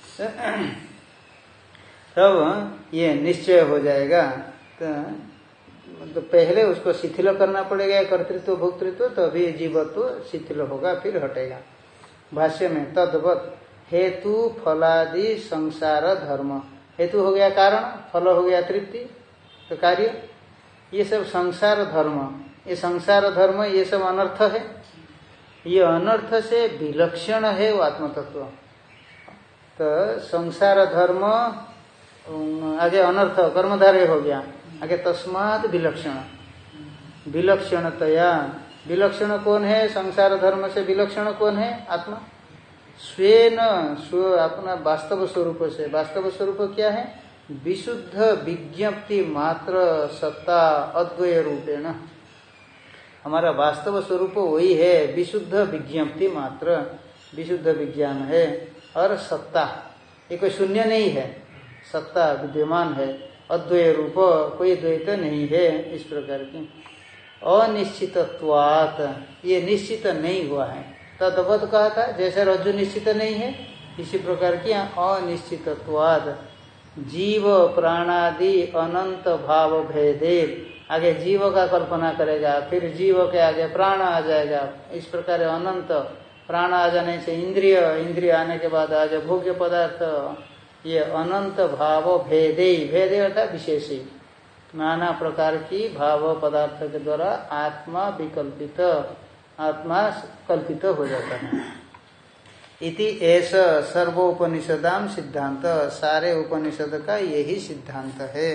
तब ये निश्चय हो जाएगा। तो, तो पहले उसको शिथिल करना पड़ेगा कर्तृत्व भोक्तृत्व, तभी तो जीवत्व शिथिल होगा, फिर हटेगा। भाष्य में तद्वत हेतु फलादि संसार धर्म, हेतु हो गया कारण, फल हो गया तृप्ति, तो कार्य, ये सब संसार धर्म, ये संसार धर्म ये सब अनर्थ है। ये अनर्थ से विलक्षण है वो आत्म तत्व। तो संसार धर्म आगे अनर्थ कर्मधारय हो गया, आगे तस्मात् विलक्षण, विलक्षणतया, विलक्षण कौन है? संसार धर्म से विलक्षण कौन है? आत्मा स्वेन, स्व अपना वास्तव स्वरूप से। वास्तव स्वरूप क्या है? विशुद्ध विज्ञप्ति मात्र सत्ता अद्वय रूपेण। हमारा वास्तव स्वरूप वही है, विशुद्ध विज्ञप्ति मात्र, विशुद्ध विज्ञान है और सत्ता, ये कोई शून्य नहीं है, सत्ता विद्यमान है, अद्वय रूप, कोई द्वैत नहीं है। इस प्रकार की अनिश्चितत्वात्, ये निश्चित नहीं हुआ है। तद्वत कहा था, जैसे रज्जु निश्चित नहीं है इसी प्रकार की अनिश्चितत्वात् जीव प्राणादि अनंत भाव भेदे, आगे जीव का कल्पना करेगा, फिर जीव के आगे प्राण आ जाएगा। इस प्रकार अनंत प्राण आ जाने से इंद्रिय, इंद्रिय आने के बाद आज भोग्य पदार्थ, ये अनंत भाव भेदे, भेदे अर्थात विशेषी, नाना प्रकार की भाव पदार्थ के द्वारा आत्मा विकल्पित, आत्मा कल्पित हो जाता है। इति एष सर्वोपनिषदाम सिद्धांत, सारे उपनिषद का यही सिद्धांत है।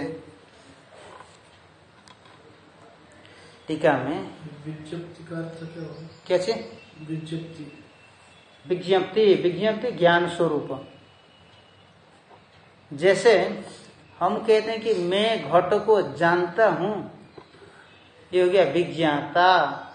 टीका में विज्ञप्ति का अर्थ क्या होगा? क्या चीज? विज्ञप्ति विज्ञप्ति, विज्ञप्ति ज्ञान स्वरूप। जैसे हम कहते हैं कि मैं घट को जानता हूं, ये हो गया विज्ञाता।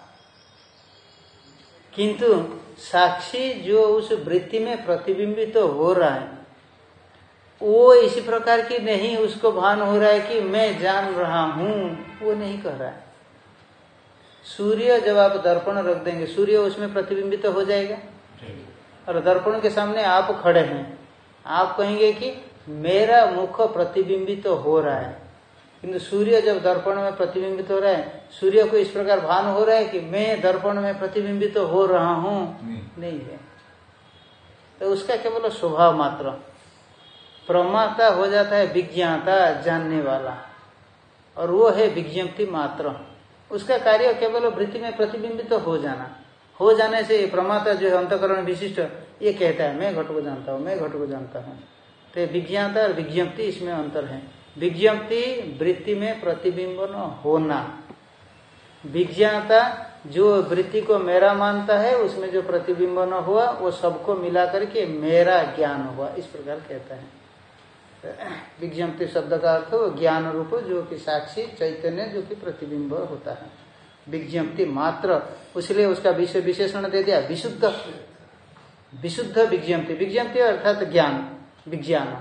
किंतु साक्षी जो उस वृत्ति में प्रतिबिंबित तो हो रहा है, वो इसी प्रकार की नहीं उसको भान हो रहा है कि मैं जान रहा हूं, वो नहीं कह रहा है। सूर्य जब आप दर्पण रख देंगे, सूर्य उसमें प्रतिबिंबित तो हो जाएगा, और दर्पण के सामने आप खड़े हैं, आप कहेंगे कि मेरा मुख प्रतिबिंबित तो हो रहा है। किंतु सूर्य जब दर्पण में प्रतिबिंबित हो रहा है, सूर्य को इस प्रकार भान हो रहा है कि मैं दर्पण में प्रतिबिंबित तो हो रहा हूं, नहीं, नहीं है। तो उसका केवल स्वभाव मात्र। प्रमाता हो जाता है विज्ञाता, जानने वाला, और वो है विज्ञप्ति मात्र। उसका कार्य केवल वृत्ति में प्रतिबिंबित तो हो जाना। हो जाने से प्रमाता जो है अंतःकरण विशिष्ट, ये कहता है मैं घट को जानता हूं, मैं घट को जानता हूं। तो विज्ञाता और विज्ञप्ति इसमें अंतर है। विज्ञप्ति वृत्ति में प्रतिबिंबन होना, विज्ञाता जो वृत्ति को मेरा मानता है, उसमें जो प्रतिबिंबन हुआ वो सबको मिला करके मेरा ज्ञान हुआ, इस प्रकार कहता है। विज्ञप्ति शब्द का अर्थ वो ज्ञान रूप जो कि साक्षी चैतन्य जो कि प्रतिबिंब होता है, विज्ञप्ति मात्र। इसलिए उसका विषय विशेषण दे दिया विशुद्ध, विशुद्ध विज्ञप्ति। विज्ञप्ति अर्थात ज्ञान, विज्ञान।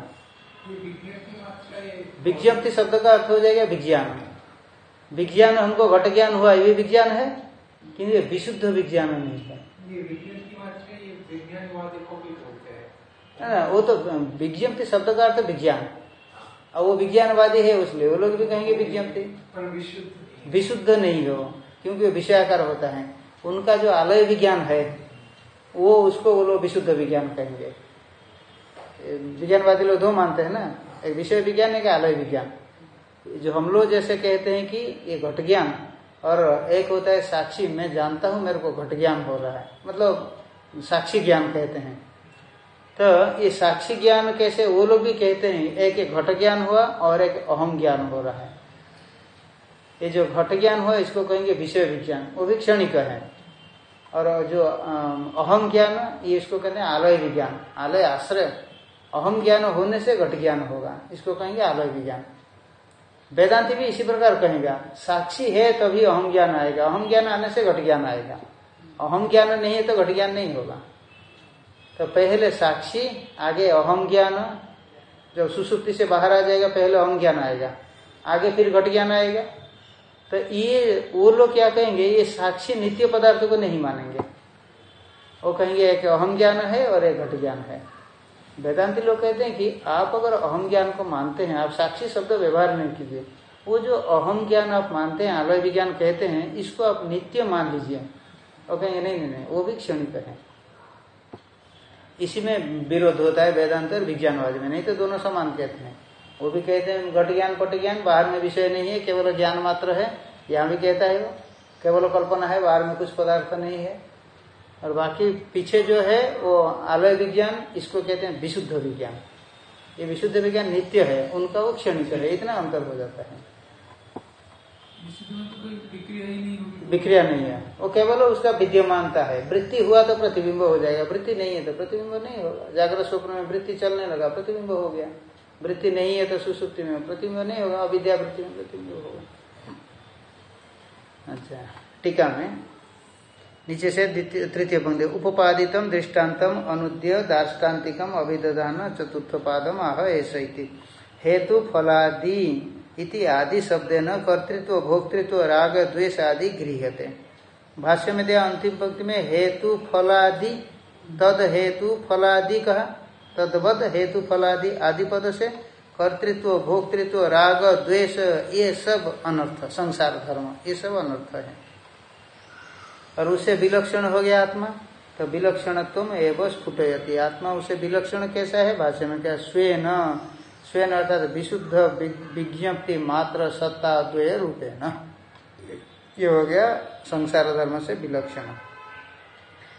विज्ञप्ति शब्द का अर्थ हो जाएगा विज्ञान। विज्ञान हमको घट ज्ञान हुआ, ये विज्ञान है, किंतु ये विशुद्ध विज्ञान नहीं है। ना, वो तो विज्ञप्ति शब्द का अर्थ विज्ञान, और वो विज्ञानवादी है, इसलिए वो लोग भी कहेंगे विज्ञप्ति। विशुद्ध नहीं हो, क्योंकि विषयाकार होता है। उनका जो आलय विज्ञान है वो उसको वो लोग विशुद्ध विज्ञान कहेंगे। विज्ञानवादी लोग दो मानते हैं ना, एक विषय विज्ञान एक आलय विज्ञान। जो हम लोग जैसे कहते हैं कि ये घट ज्ञान, और एक होता है साक्षी, मैं जानता हूं मेरे को घट ज्ञान हो रहा है, मतलब साक्षी ज्ञान कहते हैं। तो ये साक्षी ज्ञान कैसे, वो लोग भी कहते हैं एक एक घट ज्ञान हुआ और एक अहम ज्ञान हो रहा है। ये जो घट ज्ञान हुआ इसको कहेंगे विषय विज्ञान, वो भी क्षणिक है। और जो अहम ज्ञान ये इसको कहते हैं आलय विज्ञान, आलय आश्रय। अहम ज्ञान होने से घट ज्ञान होगा, इसको कहेंगे आलय विज्ञान। वेदांति भी इसी प्रकार कहेगा, साक्षी है तभी अहम ज्ञान आएगा, अहम ज्ञान आने से घट ज्ञान आएगा। अहम ज्ञान नहीं है तो घट ज्ञान नहीं होगा। तो पहले साक्षी, आगे अहम ज्ञान, जब सुसुप्ति से बाहर आ जाएगा पहले अहम ज्ञान आएगा, आगे फिर घट ज्ञान आएगा। तो ये वो लोग क्या कहेंगे, ये साक्षी नित्य पदार्थ को नहीं मानेंगे, वो कहेंगे एक अहम ज्ञान है और एक घट ज्ञान है। वेदांती लोग कहते हैं कि आप अगर अहम ज्ञान को मानते हैं, आप साक्षी शब्द व्यवहार नहीं कीजिए, वो जो अहम ज्ञान आप मानते हैं, आलय विज्ञान कहते हैं, इसको आप नित्य मान लीजिए। और कहेंगे नहीं नहीं नहीं, वो भी क्षणिक है। इसी में विरोध होता है वेदांत और विज्ञानवादी में, नहीं तो दोनों समान कहते हैं। वो भी कहते हैं घट ज्ञान पट ज्ञान बाहर में विषय नहीं है, केवल ज्ञान मात्र है। यहाँ भी कहता है वो केवल कल्पना है, बाहर में कुछ पदार्थ नहीं है। और बाकी पीछे जो है वो आलय विज्ञान, इसको कहते हैं विशुद्ध विज्ञान। ये विशुद्ध विज्ञान नित्य है, उनका वो क्षणिक है, इतना अंतर हो जाता है। विक्रिया नहीं है, वो केवल उसका विद्यमानता है। वृत्ति हुआ तो प्रतिबिंब हो जाएगा, वृत्ति नहीं है तो प्रतिबिंब नहीं होगा। जागृत स्वप्न में वृत्ति चलने लगा, प्रतिबिंब हो गया। वृत्ति नहीं है तो सुसुप्ति में प्रतिबिंब नहीं होगा, अविद्या वृत्ति में प्रतिबिंब होगा। अच्छा, टीका में नीचे से तृतीय पंक्ति, उपपादितम दृष्टान्तम अनुद्य दार्ष्टान्तिकम अभिदधान चतुर्थ पादम आह ऐसा हेतु फलादि इति आदि शब्देन कर्तृत्व भोक्तृत्व राग द्वेष आदि गृह्यते। भाष्य में दिया अंतिम पंक्ति में हेतु फलादि, तद हेतु फलादि कहा, तद्वद हेतु फलादि आदि पद से कर्तृत्व भोक्तृत्व राग द्वेष ये सब अनर्थ, संसार धर्म ये सब अनर्थ है। और उससे विलक्षण हो गया आत्मा, तो विलक्षणत्व एवं स्फुटयति। आत्मा उसे विलक्षण कैसा है, भाष्य में क्या, स्वेन, स्वेन अर्थात विशुद्ध विज्ञप्ति मात्र सत्ता द्वय रूपेण, ये हो गया संसार धर्म से विलक्षण।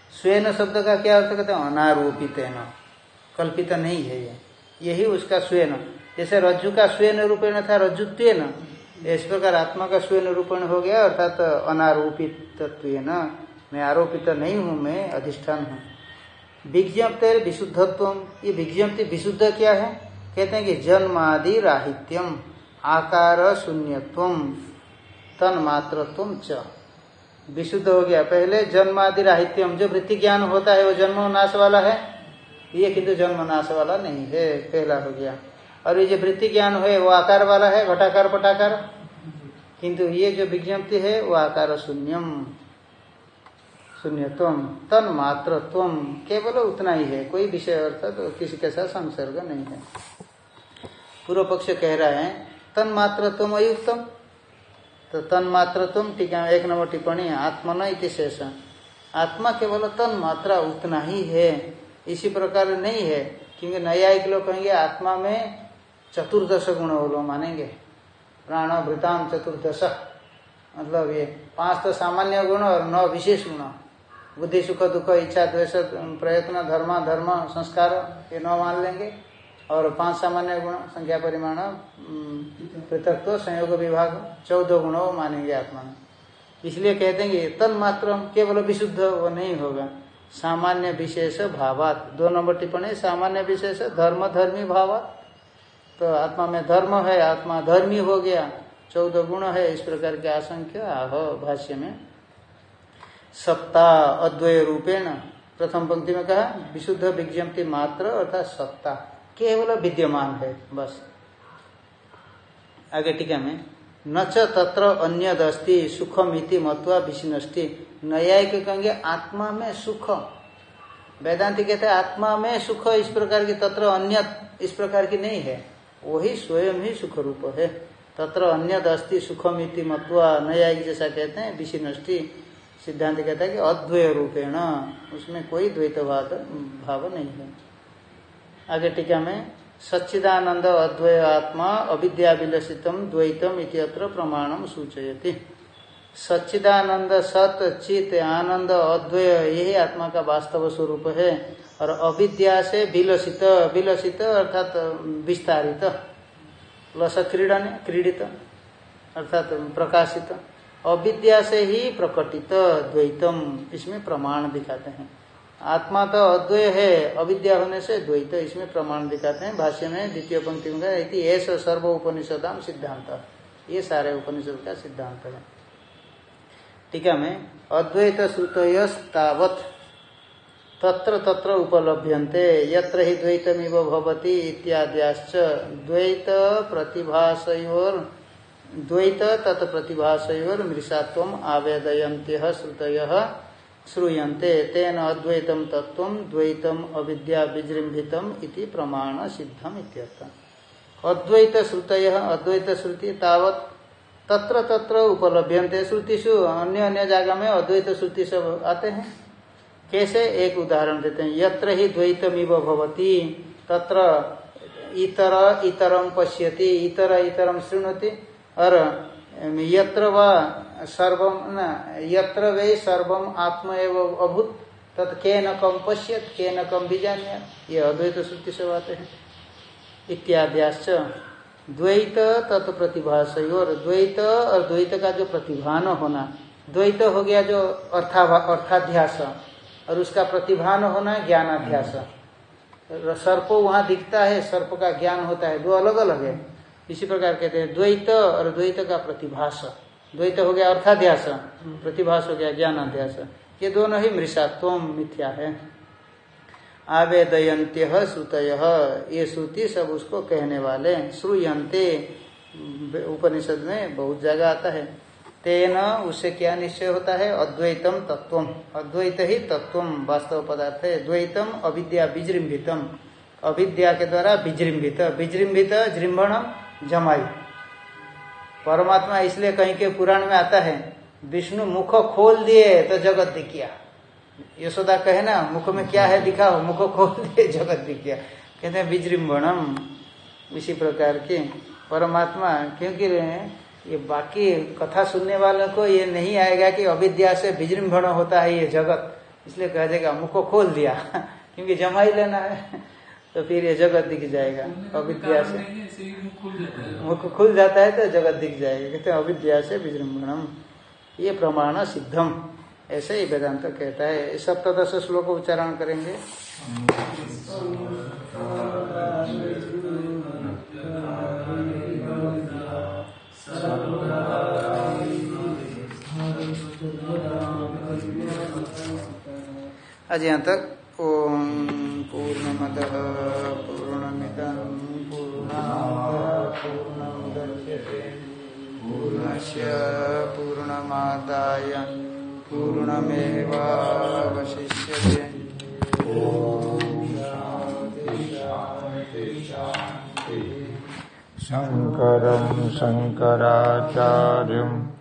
स्वेन शब्द का क्या अर्थ कहते हैं? अनारोपित न, कल्पित नहीं है ये, यही उसका स्वेन। जैसे रज्जु का स्वेन रूपेण था रज्जुत्वेन, इस प्रकार आत्मा का स्वयं निरूपण हो गया, अर्थात तो अनारोपित न, मैं आरोपित नहीं हूँ, मैं अधिष्ठान हूँ। विज्ञप्ति विशुद्धत्व, ये विज्ञप्ति विशुद्ध क्या है? कहते हैं कि जन्मादि राहित्यम, आकार शून्यत्वम, तन्मात्रत्वम च, विशुद्ध हो गया। पहले जन्मादि राहित्यम, जो वृत्ति ज्ञान होता है वो जन्म नाश वाला है, ये किंतु जन्म नाश वाला नहीं है, पहला हो गया। और ये जो वृत्ति ज्ञान है वो आकार वाला है, घटाकार पटाकार, किंतु ये जो विज्ञप्ति है वो आकार शून्यम, शून्यत्वम, तन मात्रत्वम, केवल उतना ही है, कोई विषय अर्थात तो किसी के साथ संसर्ग नहीं है। पूर्व पक्ष कह रहा है तन मात्रत्वम अयुक्तम, तो तन मात्रत्वम, ठीक है, एक नंबर टिप्पणी, आत्मन इति शेष, आत्मा केवल तन मात्रा उतना ही है, इसी प्रकार नहीं है। क्योंकि न्यायिक लोग कहेंगे आत्मा में चतुर्दश गुण वो लोग मानेंगे, प्राण भृताम चतुर्दश, मतलब ये पांच तो सामान्य गुण और नौ विशेष गुण, बुद्धि सुख दुख इच्छा द्वेष प्रयत्न धर्म धर्म संस्कार, ये नौ मान लेंगे, और पांच सामान्य गुण संख्या परिमाण पृथक्त्व संयोग विभाग, चौदह गुण वो मानेंगे आत्मा में। इसलिए कहते हैं कि तन मात्र केवल विशुद्ध वो नहीं होगा, सामान्य विशेष भावात, दो नंबर टिप्पणी, सामान्य विशेष धर्म धर्मी भावात, तो आत्मा में धर्म है, आत्मा धर्मी हो गया, चौदह गुण है, इस प्रकार के आशंक्य आह भाष्य में। सत्ता अद्वय रूपेण, प्रथम पंक्ति में कहा विशुद्ध विज्ञप्ति मात्र, अर्थात सत्ता केवल विद्यमान है बस। आगे टीका में न च तत्र अन्यदस्ति सुखमिति मत्वा विशिनष्टि, न्यायिक कहेंगे आत्मा में सुख, वेदांति कहते हैं आत्मा में सुख इस प्रकार की तत्र अन्य इस प्रकार की नहीं है, वही स्वयं ही सुख रूप है। तत्र अन्यदस्ति सुखमिति मत्वा, न्यायिक जैसा कहते हैं विशिनष्टि, सिद्धांत कहता है कि अद्वय रूपेण, उसमें कोई द्वैतवाद भाव नहीं है। आगे टीका में सच्चिदानंद अद्वय आत्मा अविद्या विलसितम द्वैतम इत्यत्र प्रमाणम सूचयति। सच्चिदानंद सत चित आनंद अद्वय यही आत्मा का वास्तव स्वरूप है, और अविद्या से विलसित, विलसित अर्थात विस्तारित, लस क्रीडन क्रीडित अर्थात प्रकाशित, अविद्या से ही प्रकटित द्वैतम, इसमें प्रमाण दिखाते हैं। आत्मा तो अद्वय है, अविद्या होने से द्वैत, इसमें प्रमाण दिखाते हैं। भाष्य में द्वितीय पंक्ति में ऐसा सर्व उपनिषदाम सिद्धांत, ये सारे उपनिषद का सिद्धांत है। टीका में अद्वैत श्रुतयस्तावत् तत्र तत्र उपलभ्यन्ते यत्र हि द्वैतमिव भवति इत्याद्याश्च द्वैत प्रतिभासयोर द्वैत तत्प्रतिभासयोर मृषात्वम आवेदयन्त्यः श्रुतयः श्रूयन्ते तेन अद्वैतम तत्वम द्वैतम अविद्या विजृंभितम इति प्रमाण सिद्धम इत्यर्थ। अद्वैत श्रुतयः, अद्वैत श्रुति तावत् तत्र तत्र उपलभ्यन्ते, श्रुतिषु अन्य अन्य जगह में अद्वैत श्रुति सब आते हैं। कैसे? एक उदाहरण देते हैं, यत्र ही द्वैतमिव भवति तत्र इतर इतरम पश्यति, इतर इतरम शृणोति, और यत्र वा सर्वम न यत्र वे सर्वम आत्म एव अभूत तत् केन कम पश्यत केन कम विजान्यात्, ये अद्वैत श्रुति से आते हैं। इत्याद्याश्च द्वैत तत्प्रतिभासयोर, द्वैत और द्वैत का जो प्रतिभान होना, द्वैत हो गया जो अर्था अर्थाध्यास, और उसका प्रतिभान होना ज्ञानाध्यास। सर्प वहां दिखता है, सर्प का ज्ञान होता है, दो अलग अलग है। इसी प्रकार कहते हैं द्वैत और द्वैत का प्रतिभास, द्वैत हो गया अर्थाध्यास, प्रतिभास हो गया ज्ञानाध्यास, ये दोनों ही मृषात्वम मिथ्या है। आवेदयन्त्यः श्रुतयः, ये श्रुति सब उसको कहने वाले, श्रूयन्ते उपनिषद में बहुत जगह आता है। तेन उससे क्या निश्चय होता है? अद्वैतम तत्वम, अद्वैत ही तत्वम वास्तव पदार्थ है। द्वैतम अविद्या विजृंभितम, अविद्या के द्वारा विजृंभित, विजृंभित जृंभणम जमाई, परमात्मा इसलिए कहीं के पुराण में आता है विष्णु मुख खोल दिए तो जगत दिख गया। यशोदा कहे ना मुख में क्या है दिखाओ, मुख खोल दिए जगत दिख गया, कहते हैं विजृंभणम। इसी प्रकार के परमात्मा, क्योंकि ये बाकी कथा सुनने वालों को ये नहीं आएगा कि अविद्या से विजृंभण होता है ये जगत, इसलिए कह देगा मुख को खोल दिया क्योंकि जमा ही लेना है, तो फिर ये जगत दिख जाएगा अविद्या से। मुख खुल जाता है तो जगत दिख जाएगा, कहते हैं अविद्या से विजृंभणम, ये प्रमाण सिद्धम, ऐसे ही वेदांत कहता है। सप्तदश श्लोक उच्चारण करेंगे। आज यहाँ तक। ओम पूर्णमदः पूर्णमिदं पूर्णात् पूर्णमुदच्यते पूर्णस्य पूर्णमादाय पूर्णमेवावशिष्यते। ओम शान्ति शान्ति शान्ति। शंकरं शंकराचार्यं